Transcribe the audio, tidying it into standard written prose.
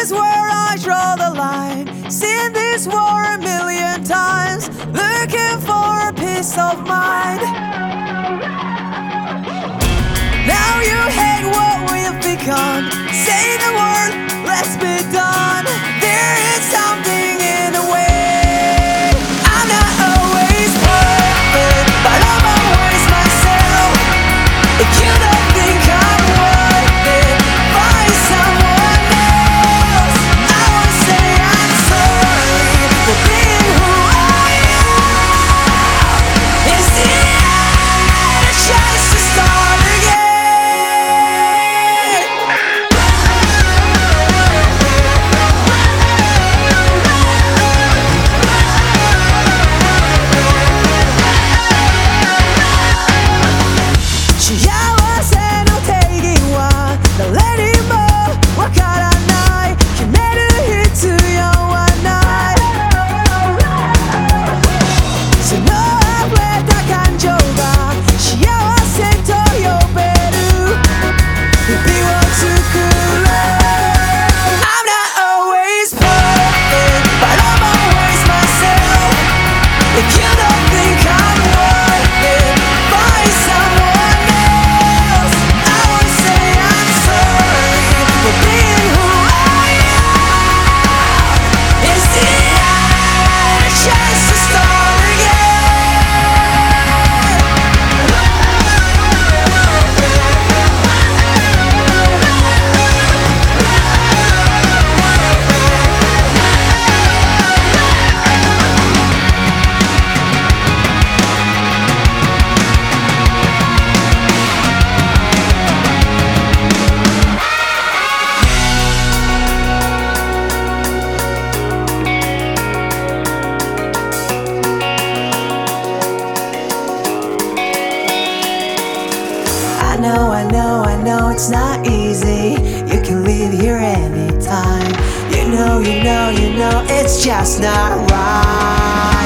is where I draw the line. Seen this war a million times, looking for a peace of mind. Now you hate what we've become. Say the word, let's be done. There is something in the way. I'm not always perfect, but I'm always myself. If you don't think I'm worth it, find someone else. I won't say I'm sorry for being who I am. It's the end, a chance to start again. I know it's not easy. You can leave here anytime. You know, it's just not right.